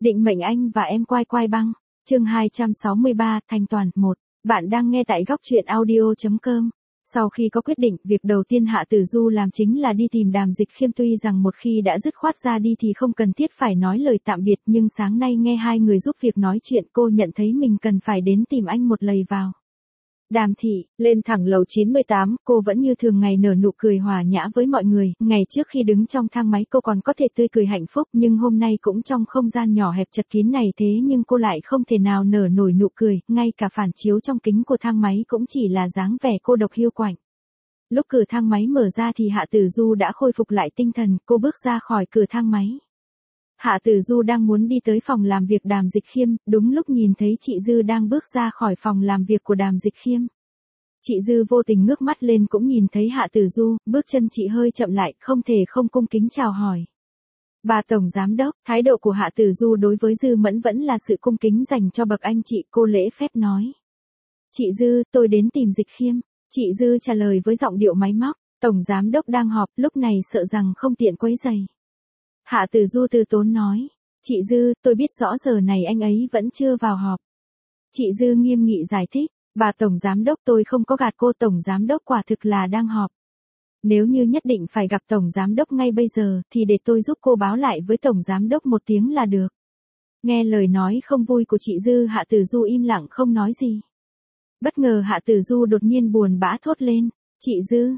Định mệnh anh và em quai quai băng. Chương 263, Thanh Toàn 1. Bạn đang nghe tại góc truyện audio.com. Sau khi có quyết định, việc đầu tiên Hạ Tử Du làm chính là đi tìm Đàm Dịch Khiêm, tuy rằng một khi đã dứt khoát ra đi thì không cần thiết phải nói lời tạm biệt, nhưng sáng nay nghe hai người giúp việc nói chuyện, cô nhận thấy mình cần phải đến tìm anh một lầy vào. Đàm thị, lên thẳng lầu 98, cô vẫn như thường ngày nở nụ cười hòa nhã với mọi người, ngày trước khi đứng trong thang máy cô còn có thể tươi cười hạnh phúc, nhưng hôm nay cũng trong không gian nhỏ hẹp chật kín này thế nhưng cô lại không thể nào nở nổi nụ cười, ngay cả phản chiếu trong kính của thang máy cũng chỉ là dáng vẻ cô độc hiu quạnh. Lúc cửa thang máy mở ra thì Hạ Tử Du đã khôi phục lại tinh thần, cô bước ra khỏi cửa thang máy. Hạ Tử Du đang muốn đi tới phòng làm việc Đàm Dịch Khiêm, đúng lúc nhìn thấy chị Dư đang bước ra khỏi phòng làm việc của Đàm Dịch Khiêm. Chị Dư vô tình ngước mắt lên cũng nhìn thấy Hạ Tử Du, bước chân chị hơi chậm lại, không thể không cung kính chào hỏi. Bà Tổng Giám Đốc, thái độ của Hạ Tử Du đối với Dư Mẫn vẫn là sự cung kính dành cho bậc anh chị, cô lễ phép nói. Chị Dư, tôi đến tìm Dịch Khiêm. Chị Dư trả lời với giọng điệu máy móc, Tổng Giám Đốc đang họp, lúc này sợ rằng không tiện quấy rầy. Hạ Tử Du từ tốn nói, chị Dư, tôi biết rõ giờ này anh ấy vẫn chưa vào họp. Chị Dư nghiêm nghị giải thích, bà Tổng Giám Đốc, tôi không có gạt cô, Tổng Giám Đốc quả thực là đang họp. Nếu như nhất định phải gặp Tổng Giám Đốc ngay bây giờ, thì để tôi giúp cô báo lại với Tổng Giám Đốc một tiếng là được. Nghe lời nói không vui của chị Dư, Hạ Tử Du im lặng không nói gì. Bất ngờ Hạ Tử Du đột nhiên buồn bã thốt lên, chị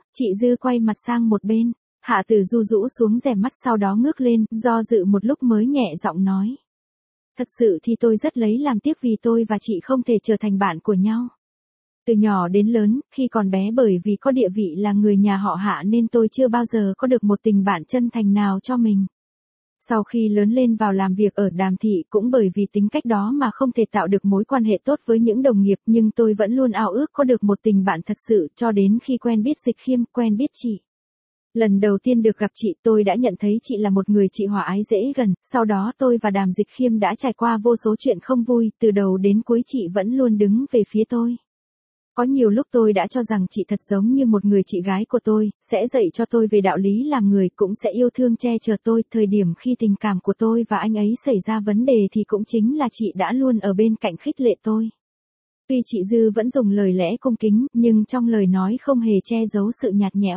Dư quay mặt sang một bên. Hạ Tử Du rũ xuống rèm mắt sau đó ngước lên, do dự một lúc mới nhẹ giọng nói. Thật sự thì tôi rất lấy làm tiếc vì tôi và chị không thể trở thành bạn của nhau. Từ nhỏ đến lớn, khi còn bé bởi vì có địa vị là người nhà họ Hạ nên tôi chưa bao giờ có được một tình bạn chân thành nào cho mình. Sau khi lớn lên vào làm việc ở Đàm thị cũng bởi vì tính cách đó mà không thể tạo được mối quan hệ tốt với những đồng nghiệp, nhưng tôi vẫn luôn ao ước có được một tình bạn thật sự, cho đến khi quen biết Dịch Khiêm, quen biết chị. Lần đầu tiên được gặp chị tôi đã nhận thấy chị là một người chị hòa ái dễ gần, sau đó tôi và Đàm Dịch Khiêm đã trải qua vô số chuyện không vui, từ đầu đến cuối chị vẫn luôn đứng về phía tôi. Có nhiều lúc tôi đã cho rằng chị thật giống như một người chị gái của tôi, sẽ dạy cho tôi về đạo lý làm người, cũng sẽ yêu thương che chở tôi, thời điểm khi tình cảm của tôi và anh ấy xảy ra vấn đề thì cũng chính là chị đã luôn ở bên cạnh khích lệ tôi. Tuy chị Dư vẫn dùng lời lẽ cung kính, nhưng trong lời nói không hề che giấu sự nhạt nhẽo.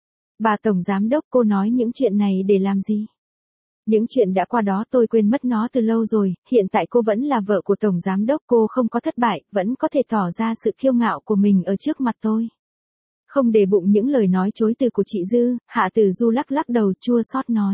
Bà Tổng Giám Đốc, cô nói những chuyện này để làm gì? Những chuyện đã qua đó tôi quên mất nó từ lâu rồi, hiện tại cô vẫn là vợ của Tổng Giám Đốc, cô không có thất bại, vẫn có thể tỏ ra sự kiêu ngạo của mình ở trước mặt tôi. Không để bụng những lời nói chối từ của chị Dư, Hạ Tử Du lắc lắc đầu chua xót nói.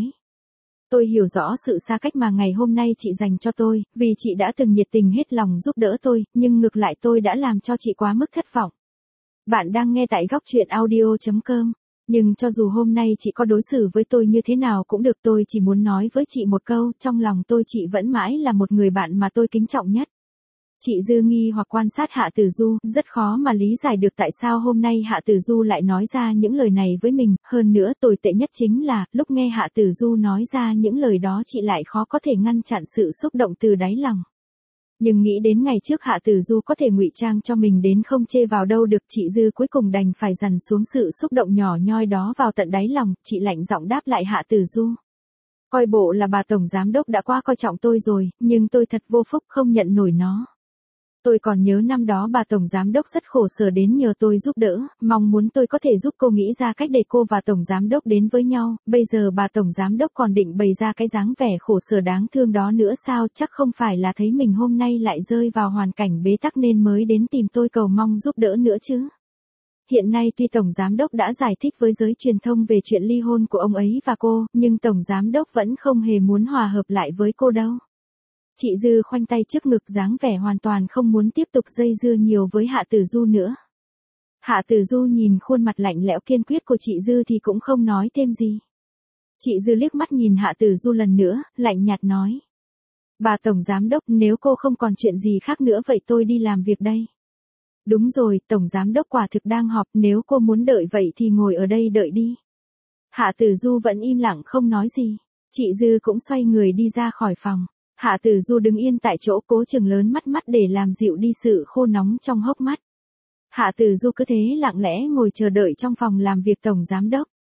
Tôi hiểu rõ sự xa cách mà ngày hôm nay chị dành cho tôi, vì chị đã từng nhiệt tình hết lòng giúp đỡ tôi, nhưng ngược lại tôi đã làm cho chị quá mức thất vọng. Bạn đang nghe tại góc truyện audio.com. Nhưng cho dù hôm nay chị có đối xử với tôi như thế nào cũng được, tôi chỉ muốn nói với chị một câu, trong lòng tôi chị vẫn mãi là một người bạn mà tôi kính trọng nhất. Chị Dư nghi hoặc quan sát Hạ Tử Du, rất khó mà lý giải được tại sao hôm nay Hạ Tử Du lại nói ra những lời này với mình, hơn nữa tồi tệ nhất chính là, lúc nghe Hạ Tử Du nói ra những lời đó chị lại khó có thể ngăn chặn sự xúc động từ đáy lòng. Nhưng nghĩ đến ngày trước Hạ Tử Du có thể ngụy trang cho mình đến không chê vào đâu được, chị Dư cuối cùng đành phải dằn xuống sự xúc động nhỏ nhoi đó vào tận đáy lòng, chị lạnh giọng đáp lại Hạ Tử Du. Coi bộ là bà Tổng Giám Đốc đã quá coi trọng tôi rồi, nhưng tôi thật vô phúc không nhận nổi nó. Tôi còn nhớ năm đó bà Tổng Giám Đốc rất khổ sở đến nhờ tôi giúp đỡ, mong muốn tôi có thể giúp cô nghĩ ra cách để cô và Tổng Giám Đốc đến với nhau, bây giờ bà Tổng Giám Đốc còn định bày ra cái dáng vẻ khổ sở đáng thương đó nữa sao, chắc không phải là thấy mình hôm nay lại rơi vào hoàn cảnh bế tắc nên mới đến tìm tôi cầu mong giúp đỡ nữa chứ. Hiện nay tuy Tổng Giám Đốc đã giải thích với giới truyền thông về chuyện ly hôn của ông ấy và cô, nhưng Tổng Giám Đốc vẫn không hề muốn hòa hợp lại với cô đâu. Chị Dư khoanh tay trước ngực dáng vẻ hoàn toàn không muốn tiếp tục dây dưa nhiều với Hạ Tử Du nữa. Hạ Tử Du nhìn khuôn mặt lạnh lẽo kiên quyết của chị Dư thì cũng không nói thêm gì. Chị Dư liếc mắt nhìn Hạ Tử Du lần nữa, lạnh nhạt nói. Bà Tổng Giám Đốc, nếu cô không còn chuyện gì khác nữa vậy tôi đi làm việc đây. Đúng rồi, Tổng Giám Đốc quả thực đang họp, nếu cô muốn đợi vậy thì ngồi ở đây đợi đi. Hạ Tử Du vẫn im lặng không nói gì. Chị Dư cũng xoay người đi ra khỏi phòng. Hạ Tử Du đứng yên tại chỗ cố chừng lớn mắt để làm dịu đi sự khô nóng trong hốc mắt. Hạ Tử Du cứ thế lặng lẽ ngồi chờ đợi trong phòng làm việc Tổng Giám Đốc.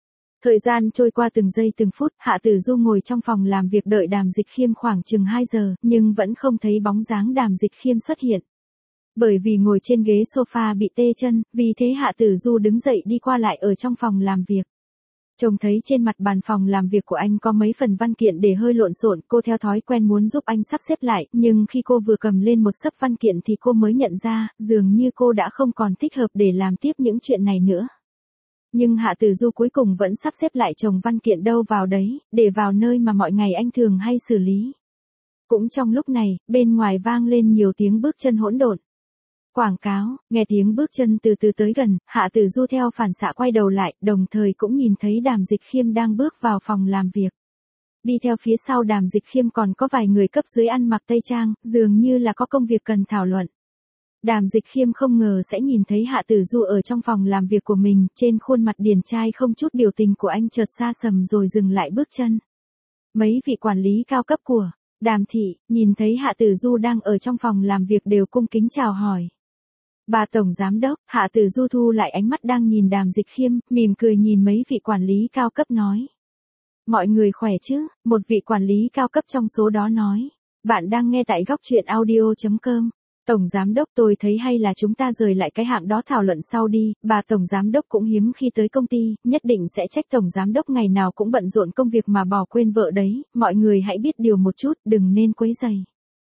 Thời gian trôi qua từng giây từng phút, Hạ Tử Du ngồi trong phòng làm việc đợi Đàm Dịch Khiêm khoảng chừng 2 giờ, nhưng vẫn không thấy bóng dáng Đàm Dịch Khiêm xuất hiện. Bởi vì ngồi trên ghế sofa bị tê chân, vì thế Hạ Tử Du đứng dậy đi qua lại ở trong phòng làm việc. Trông thấy trên mặt bàn phòng làm việc của anh có mấy phần văn kiện để hơi lộn xộn, cô theo thói quen muốn giúp anh sắp xếp lại, nhưng khi cô vừa cầm lên một xấp văn kiện thì cô mới nhận ra, dường như cô đã không còn thích hợp để làm tiếp những chuyện này nữa. Nhưng Hạ Tử Du cuối cùng vẫn sắp xếp lại chồng văn kiện đâu vào đấy, để vào nơi mà mọi ngày anh thường hay xử lý. Cũng trong lúc này, bên ngoài vang lên nhiều tiếng bước chân hỗn độn. Quảng cáo, nghe tiếng bước chân từ từ tới gần, Hạ Tử Du theo phản xạ quay đầu lại, đồng thời cũng nhìn thấy Đàm Dịch Khiêm đang bước vào phòng làm việc. Đi theo phía sau Đàm Dịch Khiêm còn có vài người cấp dưới ăn mặc tây trang, dường như là có công việc cần thảo luận. Đàm Dịch Khiêm không ngờ sẽ nhìn thấy Hạ Tử Du ở trong phòng làm việc của mình, trên khuôn mặt điển trai không chút biểu tình của anh chợt xa sầm rồi dừng lại bước chân. Mấy vị quản lý cao cấp của Đàm thị, nhìn thấy Hạ Tử Du đang ở trong phòng làm việc đều cung kính chào hỏi. Bà Tổng Giám Đốc, Hạ Tử Du thu lại ánh mắt đang nhìn Đàm Dịch Khiêm, mỉm cười nhìn mấy vị quản lý cao cấp nói. Mọi người khỏe chứ, một vị quản lý cao cấp trong số đó nói. Bạn đang nghe tại góc truyện audio.com. Tổng Giám Đốc tôi thấy hay là chúng ta rời lại cái hạng đó thảo luận sau đi, bà Tổng Giám Đốc cũng hiếm khi tới công ty, nhất định sẽ trách Tổng Giám Đốc ngày nào cũng bận rộn công việc mà bỏ quên vợ đấy, mọi người hãy biết điều một chút, đừng nên quấy rầy.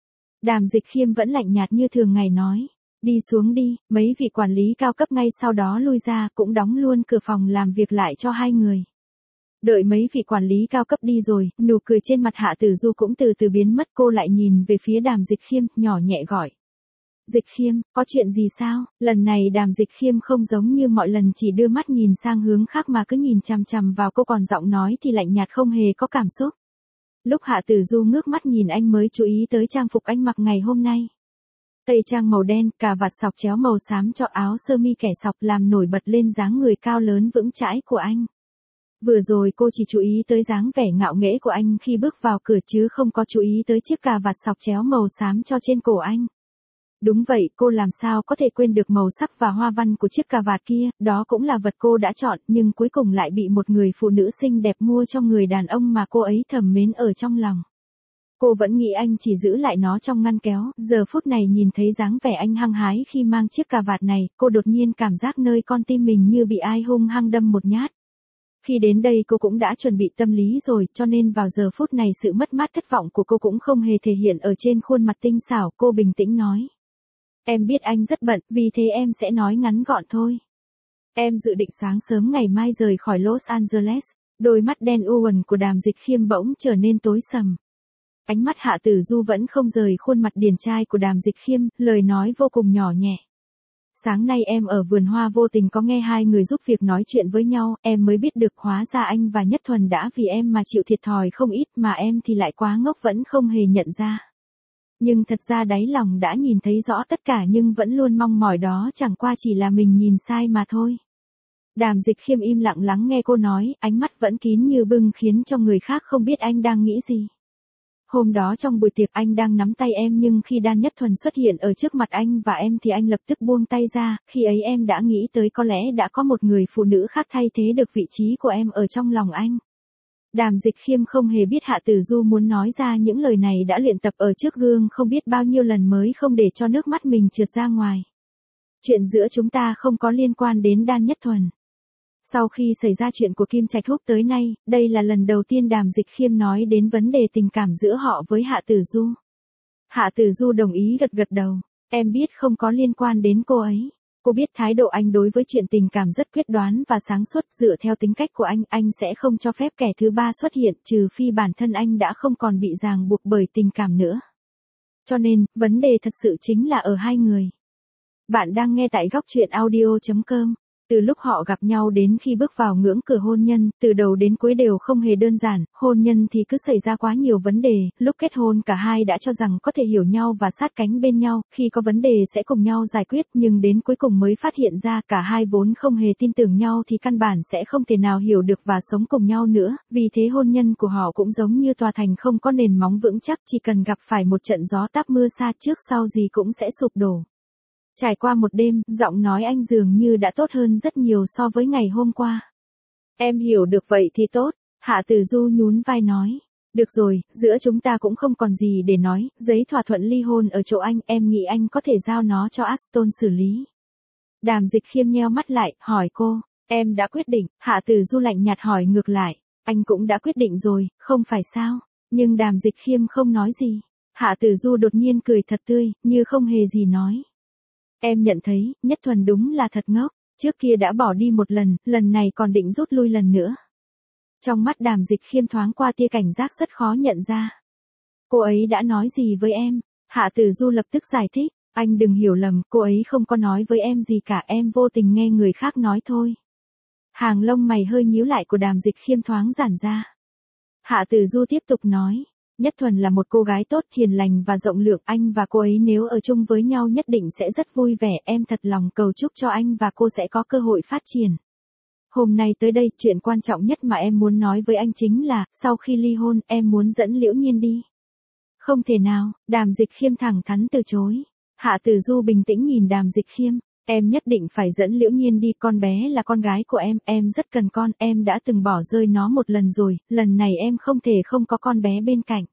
Đàm Dịch Khiêm vẫn lạnh nhạt như thường ngày nói. Đi xuống đi, mấy vị quản lý cao cấp ngay sau đó lui ra cũng đóng luôn cửa phòng làm việc lại cho hai người. Đợi mấy vị quản lý cao cấp đi rồi, nụ cười trên mặt Hạ Tử Du cũng từ từ biến mất, cô lại nhìn về phía Đàm Dịch Khiêm, nhỏ nhẹ gọi. Dịch Khiêm, có chuyện gì sao? Lần này Đàm Dịch Khiêm không giống như mọi lần chỉ đưa mắt nhìn sang hướng khác mà cứ nhìn chằm chằm vào cô, còn giọng nói thì lạnh nhạt không hề có cảm xúc. Lúc Hạ Tử Du ngước mắt nhìn anh mới chú ý tới trang phục anh mặc ngày hôm nay. Tây trang màu đen, cà vạt sọc chéo màu xám cho áo sơ mi kẻ sọc làm nổi bật lên dáng người cao lớn vững chãi của anh. Vừa rồi cô chỉ chú ý tới dáng vẻ ngạo nghễ của anh khi bước vào cửa chứ không có chú ý tới chiếc cà vạt sọc chéo màu xám cho trên cổ anh. Đúng vậy, cô làm sao có thể quên được màu sắc và hoa văn của chiếc cà vạt kia, đó cũng là vật cô đã chọn, nhưng cuối cùng lại bị một người phụ nữ xinh đẹp mua cho người đàn ông mà cô ấy thầm mến ở trong lòng. Cô vẫn nghĩ anh chỉ giữ lại nó trong ngăn kéo, giờ phút này nhìn thấy dáng vẻ anh hăng hái khi mang chiếc cà vạt này, cô đột nhiên cảm giác nơi con tim mình như bị ai hung hăng đâm một nhát. Khi đến đây cô cũng đã chuẩn bị tâm lý rồi, cho nên vào giờ phút này sự mất mát thất vọng của cô cũng không hề thể hiện ở trên khuôn mặt tinh xảo, cô bình tĩnh nói. Em biết anh rất bận, vì thế em sẽ nói ngắn gọn thôi. Em dự định sáng sớm ngày mai rời khỏi Los Angeles, đôi mắt đen u uẩn của Đàm Dịch Khiêm bỗng trở nên tối sầm. Ánh mắt Hạ Tử Du vẫn không rời khuôn mặt điển trai của Đàm Dịch Khiêm, lời nói vô cùng nhỏ nhẹ. Sáng nay em ở vườn hoa vô tình có nghe hai người giúp việc nói chuyện với nhau, em mới biết được hóa ra anh và Nhất Thuần đã vì em mà chịu thiệt thòi không ít mà em thì lại quá ngốc vẫn không hề nhận ra. Nhưng thật ra đáy lòng đã nhìn thấy rõ tất cả nhưng vẫn luôn mong mỏi đó chẳng qua chỉ là mình nhìn sai mà thôi. Đàm Dịch Khiêm im lặng lắng nghe cô nói, ánh mắt vẫn kín như bưng khiến cho người khác không biết anh đang nghĩ gì. Hôm đó trong buổi tiệc anh đang nắm tay em nhưng khi Đan Nhất Thuần xuất hiện ở trước mặt anh và em thì anh lập tức buông tay ra, khi ấy em đã nghĩ tới có lẽ đã có một người phụ nữ khác thay thế được vị trí của em ở trong lòng anh. Đàm Dịch Khiêm không hề biết Hạ Tử Du muốn nói ra những lời này đã luyện tập ở trước gương không biết bao nhiêu lần mới không để cho nước mắt mình trượt ra ngoài. Chuyện giữa chúng ta không có liên quan đến Đan Nhất Thuần. Sau khi xảy ra chuyện của Kim Trạch Húc tới nay, đây là lần đầu tiên Đàm Dịch Khiêm nói đến vấn đề tình cảm giữa họ với Hạ Tử Du. Hạ Tử Du đồng ý gật gật đầu. Em biết không có liên quan đến cô ấy. Cô biết thái độ anh đối với chuyện tình cảm rất quyết đoán và sáng suốt, dựa theo tính cách của anh sẽ không cho phép kẻ thứ ba xuất hiện trừ phi bản thân anh đã không còn bị ràng buộc bởi tình cảm nữa. Cho nên, vấn đề thật sự chính là ở hai người. Bạn đang nghe tại góc truyện audio.com. Từ lúc họ gặp nhau đến khi bước vào ngưỡng cửa hôn nhân, từ đầu đến cuối đều không hề đơn giản, hôn nhân thì cứ xảy ra quá nhiều vấn đề, lúc kết hôn cả hai đã cho rằng có thể hiểu nhau và sát cánh bên nhau, khi có vấn đề sẽ cùng nhau giải quyết, nhưng đến cuối cùng mới phát hiện ra cả hai vốn không hề tin tưởng nhau thì căn bản sẽ không thể nào hiểu được và sống cùng nhau nữa, vì thế hôn nhân của họ cũng giống như tòa thành không có nền móng vững chắc, chỉ cần gặp phải một trận gió táp mưa xa trước sau gì cũng sẽ sụp đổ. Trải qua một đêm, giọng nói anh dường như đã tốt hơn rất nhiều so với ngày hôm qua. Em hiểu được vậy thì tốt. Hạ Tử Du nhún vai nói. Được rồi, giữa chúng ta cũng không còn gì để nói, giấy thỏa thuận ly hôn ở chỗ anh, em nghĩ anh có thể giao nó cho Aston xử lý. Đàm Dịch Khiêm nheo mắt lại, hỏi cô, em đã quyết định, Hạ Tử Du lạnh nhạt hỏi ngược lại, anh cũng đã quyết định rồi, không phải sao? Nhưng Đàm Dịch Khiêm không nói gì. Hạ Tử Du đột nhiên cười thật tươi, như không hề gì nói. Em nhận thấy, Nhất Thuần đúng là thật ngốc, trước kia đã bỏ đi một lần này còn định rút lui lần nữa. Trong mắt Đàm Dịch Khiêm thoáng qua tia cảnh giác rất khó nhận ra. Cô ấy đã nói gì với em? Hạ Tử Du lập tức giải thích, anh đừng hiểu lầm, cô ấy không có nói với em gì cả, em vô tình nghe người khác nói thôi. Hàng lông mày hơi nhíu lại của Đàm Dịch Khiêm thoáng giãn ra. Hạ Tử Du tiếp tục nói, Nhất Thuần là một cô gái tốt, hiền lành và rộng lượng, anh và cô ấy nếu ở chung với nhau nhất định sẽ rất vui vẻ, em thật lòng cầu chúc cho anh và cô sẽ có cơ hội phát triển. Hôm nay tới đây, chuyện quan trọng nhất mà em muốn nói với anh chính là, sau khi ly hôn, em muốn dẫn Liễu Nhiên đi. Không thể nào, Đàm Dịch Khiêm thẳng thắn từ chối. Hạ Tử Du bình tĩnh nhìn Đàm Dịch Khiêm, em nhất định phải dẫn Liễu Nhiên đi, con bé là con gái của em rất cần con, em đã từng bỏ rơi nó một lần rồi, lần này em không thể không có con bé bên cạnh.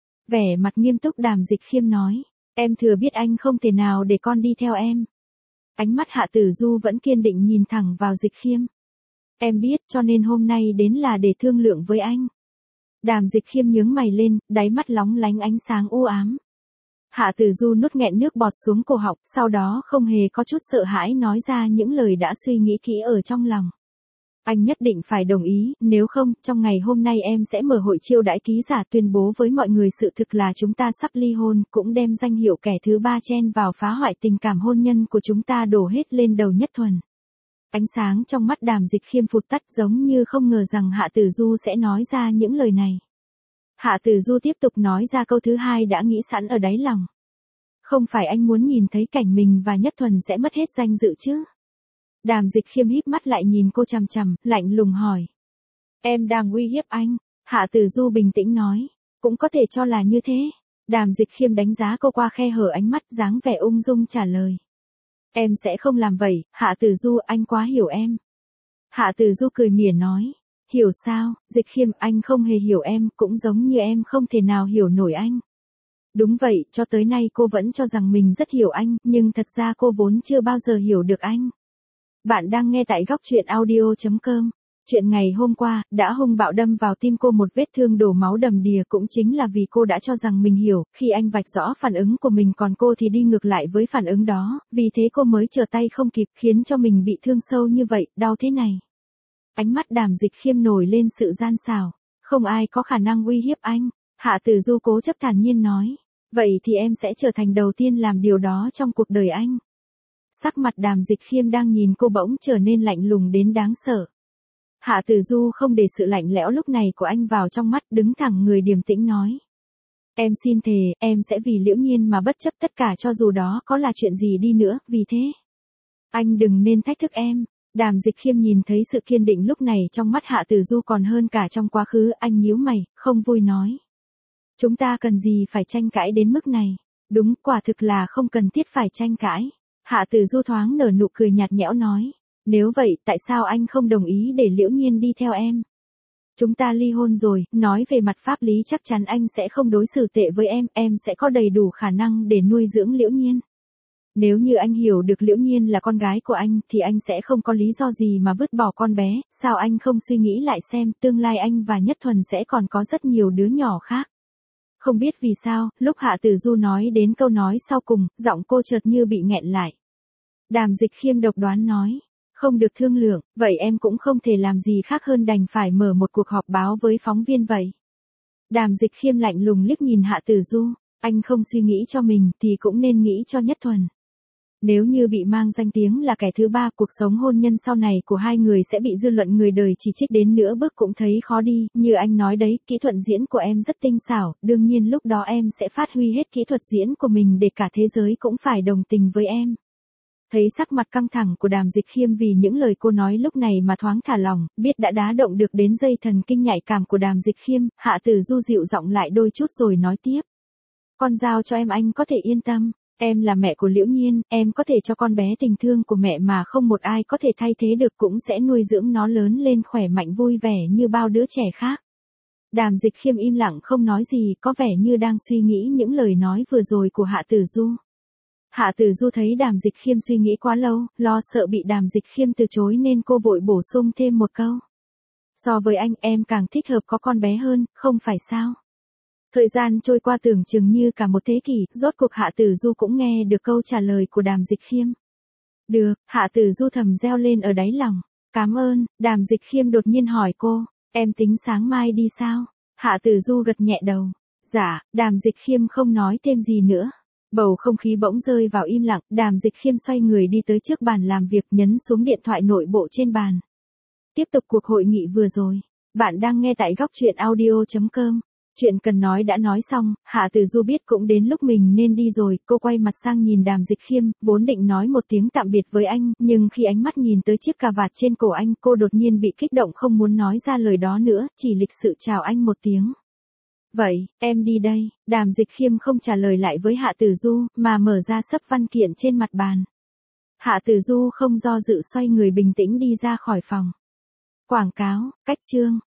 Vẻ mặt nghiêm túc Đàm Dịch Khiêm nói, em thừa biết anh không thể nào để con đi theo em. Ánh mắt Hạ Tử Du vẫn kiên định nhìn thẳng vào Dịch Khiêm. Em biết, cho nên hôm nay đến là để thương lượng với anh. Đàm Dịch Khiêm nhướng mày lên, đáy mắt lóng lánh ánh sáng u ám. Hạ Tử Du nuốt nghẹn nước bọt xuống cổ họng, sau đó không hề có chút sợ hãi nói ra những lời đã suy nghĩ kỹ ở trong lòng. Anh nhất định phải đồng ý, nếu không, trong ngày hôm nay em sẽ mở hội chiêu đãi ký giả tuyên bố với mọi người sự thực là chúng ta sắp ly hôn, cũng đem danh hiệu kẻ thứ ba chen vào phá hoại tình cảm hôn nhân của chúng ta đổ hết lên đầu Nhất Thuần. Ánh sáng trong mắt Đàm Dịch Khiêm phụt tắt giống như không ngờ rằng Hạ Tử Du sẽ nói ra những lời này. Hạ Tử Du tiếp tục nói ra câu thứ hai đã nghĩ sẵn ở đáy lòng. Không phải anh muốn nhìn thấy cảnh mình và Nhất Thuần sẽ mất hết danh dự chứ? Đàm Dịch Khiêm híp mắt lại nhìn cô chằm chằm, lạnh lùng hỏi. Em đang uy hiếp anh. Hạ Tử Du bình tĩnh nói. Cũng có thể cho là như thế. Đàm Dịch Khiêm đánh giá cô qua khe hở ánh mắt dáng vẻ ung dung trả lời. Em sẽ không làm vậy, Hạ Tử Du, anh quá hiểu em. Hạ Tử Du cười mỉa nói. Hiểu sao, Dịch Khiêm, anh không hề hiểu em, cũng giống như em không thể nào hiểu nổi anh. Đúng vậy, cho tới nay cô vẫn cho rằng mình rất hiểu anh, nhưng thật ra cô vốn chưa bao giờ hiểu được anh. Bạn đang nghe tại góc truyện audio.com. Chuyện ngày hôm qua, đã hung bạo đâm vào tim cô một vết thương đổ máu đầm đìa cũng chính là vì cô đã cho rằng mình hiểu, khi anh vạch rõ phản ứng của mình còn cô thì đi ngược lại với phản ứng đó, vì thế cô mới trở tay không kịp khiến cho mình bị thương sâu như vậy, đau thế này. Ánh mắt Đàm Dịch Khiêm nổi lên sự gian xảo, không ai có khả năng uy hiếp anh. Hạ Tử Du cố chấp thản nhiên nói, vậy thì em sẽ trở thành đầu tiên làm điều đó trong cuộc đời anh. Sắc mặt Đàm Dịch Khiêm đang nhìn cô bỗng trở nên lạnh lùng đến đáng sợ. Hạ Tử Du không để sự lạnh lẽo lúc này của anh vào trong mắt, đứng thẳng người điềm tĩnh nói. Em xin thề, em sẽ vì Liễu Nhiên mà bất chấp tất cả cho dù đó có là chuyện gì đi nữa, vì thế. Anh đừng nên thách thức em. Đàm Dịch Khiêm nhìn thấy sự kiên định lúc này trong mắt Hạ Tử Du còn hơn cả trong quá khứ, anh nhíu mày, không vui nói. Chúng ta cần gì phải tranh cãi đến mức này? Đúng, quả thực là không cần thiết phải tranh cãi. Hạ Tử Du thoáng nở nụ cười nhạt nhẽo nói. Nếu vậy, tại sao anh không đồng ý để Liễu Nhiên đi theo em? Chúng ta ly hôn rồi, nói về mặt pháp lý chắc chắn anh sẽ không đối xử tệ với em sẽ có đầy đủ khả năng để nuôi dưỡng Liễu Nhiên. Nếu như anh hiểu được Liễu Nhiên là con gái của anh thì anh sẽ không có lý do gì mà vứt bỏ con bé, sao anh không suy nghĩ lại xem tương lai anh và Nhất Thuần sẽ còn có rất nhiều đứa nhỏ khác. Không biết vì sao, lúc Hạ Tử Du nói đến câu nói sau cùng, giọng cô chợt như bị nghẹn lại. Đàm Dịch Khiêm độc đoán nói. Không được thương lượng, vậy em cũng không thể làm gì khác hơn đành phải mở một cuộc họp báo với phóng viên vậy. Đàm Dịch Khiêm lạnh lùng liếc nhìn Hạ Tử Du, anh không suy nghĩ cho mình thì cũng nên nghĩ cho Nhất Thuần. Nếu như bị mang danh tiếng là kẻ thứ ba, cuộc sống hôn nhân sau này của hai người sẽ bị dư luận người đời chỉ trích đến nửa bước cũng thấy khó đi, như anh nói đấy, kỹ thuật diễn của em rất tinh xảo, đương nhiên lúc đó em sẽ phát huy hết kỹ thuật diễn của mình để cả thế giới cũng phải đồng tình với em. Thấy sắc mặt căng thẳng của Đàm Dịch Khiêm vì những lời cô nói lúc này mà thoáng thả lỏng, biết đã đá động được đến dây thần kinh nhạy cảm của Đàm Dịch Khiêm, Hạ Tử Du dịu giọng lại đôi chút rồi nói tiếp. Con giao cho em anh có thể yên tâm, Em là mẹ của Liễu Nhiên, em có thể cho con bé tình thương của mẹ mà không một ai có thể thay thế được, cũng sẽ nuôi dưỡng nó lớn lên khỏe mạnh vui vẻ như bao đứa trẻ khác. Đàm Dịch Khiêm im lặng không nói gì, có vẻ như đang suy nghĩ những lời nói vừa rồi của Hạ Tử Du. Hạ Tử Du thấy Đàm Dịch Khiêm suy nghĩ quá lâu, lo sợ bị Đàm Dịch Khiêm từ chối nên cô vội bổ sung thêm một câu. So với anh, em càng thích hợp có con bé hơn, không phải sao? Thời gian trôi qua tưởng chừng như cả một thế kỷ, rốt cuộc Hạ Tử Du cũng nghe được câu trả lời của Đàm Dịch Khiêm. Được, Hạ Tử Du thầm reo lên ở đáy lòng. Cảm ơn. Đàm Dịch Khiêm đột nhiên hỏi cô, em tính sáng mai đi sao? Hạ Tử Du gật nhẹ đầu. Dạ. Đàm Dịch Khiêm không nói thêm gì nữa. Bầu không khí bỗng rơi vào im lặng, Đàm Dịch Khiêm xoay người đi tới trước bàn làm việc, nhấn xuống điện thoại nội bộ trên bàn. Tiếp tục cuộc hội nghị vừa rồi. Bạn đang nghe tại góc truyện audio.com. Chuyện cần nói đã nói xong, Hạ Tử Du biết cũng đến lúc mình nên đi rồi, cô quay mặt sang nhìn Đàm Dịch Khiêm, vốn định nói một tiếng tạm biệt với anh, nhưng khi ánh mắt nhìn tới chiếc cà vạt trên cổ anh, cô đột nhiên bị kích động không muốn nói ra lời đó nữa, chỉ lịch sự chào anh một tiếng. Vậy, em đi đây. Đàm Dịch Khiêm không trả lời lại với Hạ Tử Du, mà mở ra xấp văn kiện trên mặt bàn. Hạ Tử Du không do dự xoay người bình tĩnh đi ra khỏi phòng. Quảng cáo, cách chương.